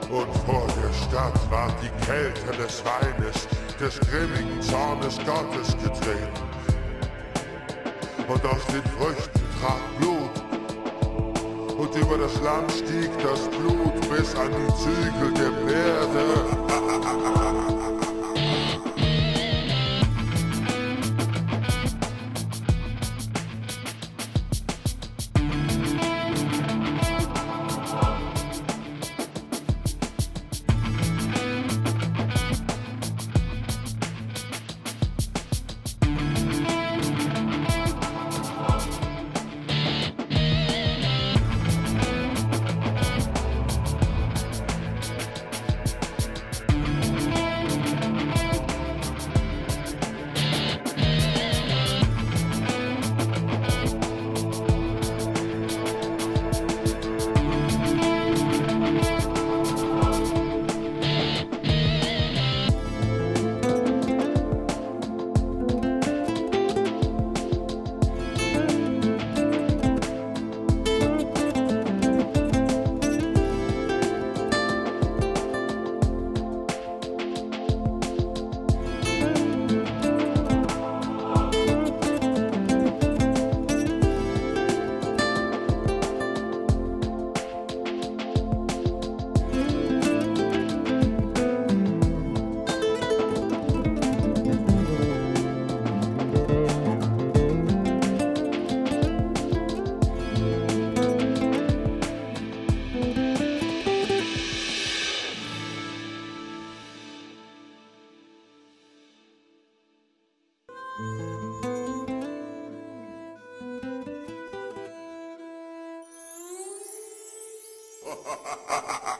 Und vor der Stadt war die Kälte des Weines, des grimmigen Zornes Gottes getreten. Und aus den Früchten trat Blut, und über das Land stieg das Blut bis an die Zügel der Pferde. Ha ha ha ha ha!